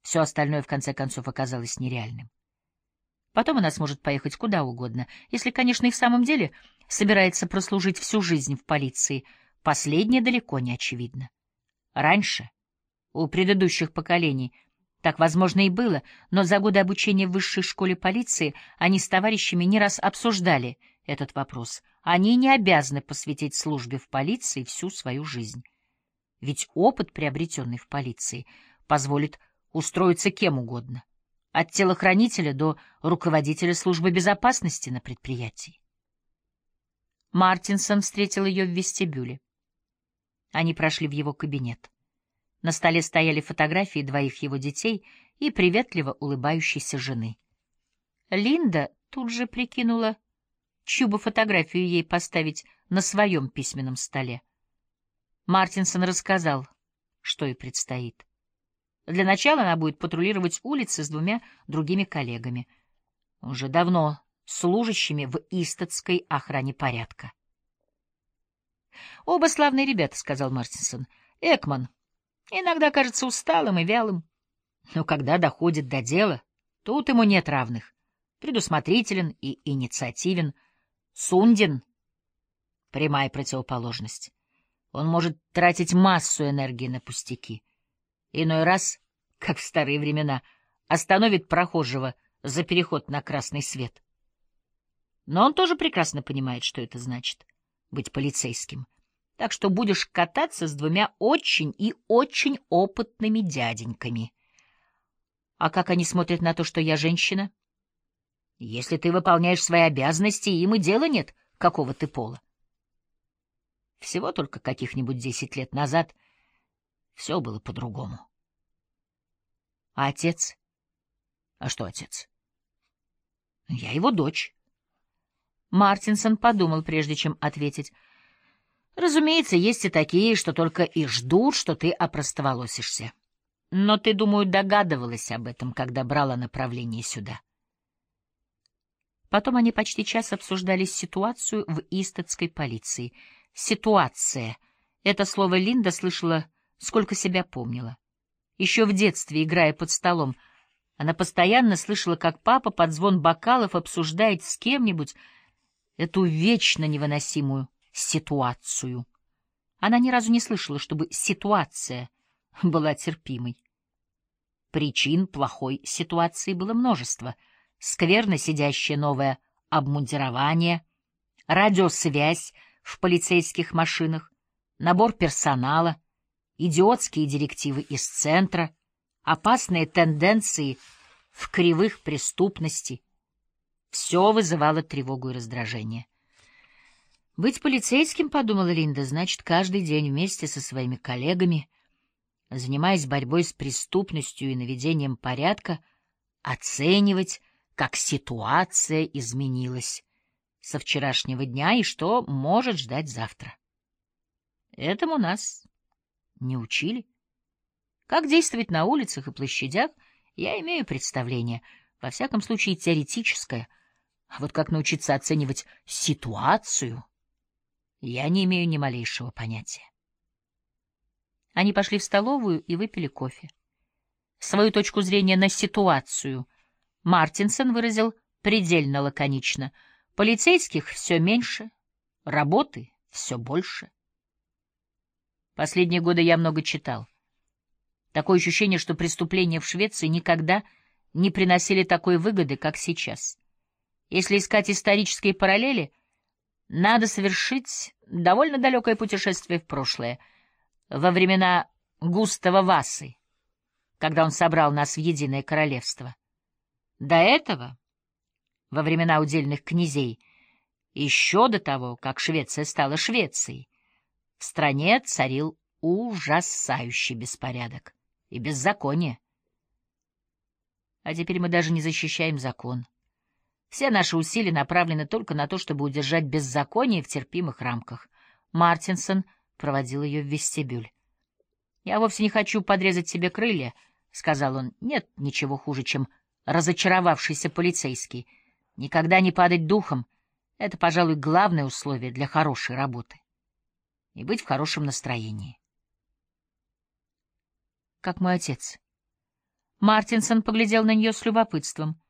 Все остальное, в конце концов, оказалось нереальным. Потом она сможет поехать куда угодно, если, конечно, и в самом деле собирается прослужить всю жизнь в полиции. Последнее далеко не очевидно. Раньше, у предыдущих поколений, так, возможно, и было, но за годы обучения в высшей школе полиции они с товарищами не раз обсуждали этот вопрос. Они не обязаны посвятить службе в полиции всю свою жизнь. Ведь опыт, приобретенный в полиции, позволит устроиться кем угодно, от телохранителя до руководителя службы безопасности на предприятии. Мартинсон встретил ее в вестибюле. Они прошли в его кабинет. На столе стояли фотографии двоих его детей и приветливо улыбающейся жены. Линда тут же прикинула, чью бы фотографию ей поставить на своем письменном столе. Мартинсон рассказал, что ей предстоит. Для начала она будет патрулировать улицы с двумя другими коллегами, уже давно служащими в Истатской охране порядка. «Оба славные ребята», — сказал Мартинсон. «Экман иногда кажется усталым и вялым, но когда доходит до дела, тут ему нет равных. Предусмотрителен и инициативен. Сундин — прямая противоположность. Он может тратить массу энергии на пустяки. Иной раз, как в старые времена, остановит прохожего за переход на красный свет. Но он тоже прекрасно понимает, что это значит — быть полицейским. Так что будешь кататься с двумя очень и очень опытными дяденьками. А как они смотрят на то, что я женщина? Если ты выполняешь свои обязанности, им и дела нет, какого ты пола. Всего только каких-нибудь 10 лет назад все было по-другому. А отец? А что отец? Я его дочь. Мартинсон подумал, прежде чем ответить. Разумеется, есть и такие, что только и ждут, что ты опростоволосишься. Но ты, думаю, догадывалась об этом, когда брала направление сюда. Потом они почти час обсуждали ситуацию в истатской полиции. Ситуация. Это слово Линда слышала, сколько себя помнила. Еще в детстве, играя под столом, она постоянно слышала, как папа под звон бокалов обсуждает с кем-нибудь эту вечно невыносимую ситуацию. Она ни разу не слышала, чтобы ситуация была терпимой. Причин плохой ситуации было множество. Скверно сидящее новое обмундирование, радиосвязь в полицейских машинах, набор персонала, идиотские директивы из центра, опасные тенденции в кривых преступности. Все вызывало тревогу и раздражение. «Быть полицейским, — подумала Линда, — значит каждый день вместе со своими коллегами, занимаясь борьбой с преступностью и наведением порядка, оценивать, как ситуация изменилась со вчерашнего дня и что может ждать завтра. Этому нас не учили. Как действовать на улицах и площадях, я имею представление, во всяком случае теоретическое, а вот как научиться оценивать ситуацию, я не имею ни малейшего понятия». Они пошли в столовую и выпили кофе. Свою точку зрения на ситуацию Мартинсон выразил предельно лаконично. Полицейских все меньше, работы все больше. Последние годы я много читал. Такое ощущение, что преступления в Швеции никогда не приносили такой выгоды, как сейчас. Если искать исторические параллели, надо совершить довольно далекое путешествие в прошлое, во времена Густава Васы, когда он собрал нас в единое королевство. До этого, во времена удельных князей, еще до того, как Швеция стала Швецией, в стране царил ужасающий беспорядок и беззаконие. А теперь мы даже не защищаем закон. Все наши усилия направлены только на то, чтобы удержать беззаконие в терпимых рамках. Мартинсон проводил ее в вестибюль. «Я вовсе не хочу подрезать себе крылья», — сказал он. «Нет ничего хуже, чем разочаровавшийся полицейский. Никогда не падать духом — это, пожалуй, главное условие для хорошей работы. И быть в хорошем настроении». «Как мой отец». Мартинсон поглядел на нее с любопытством.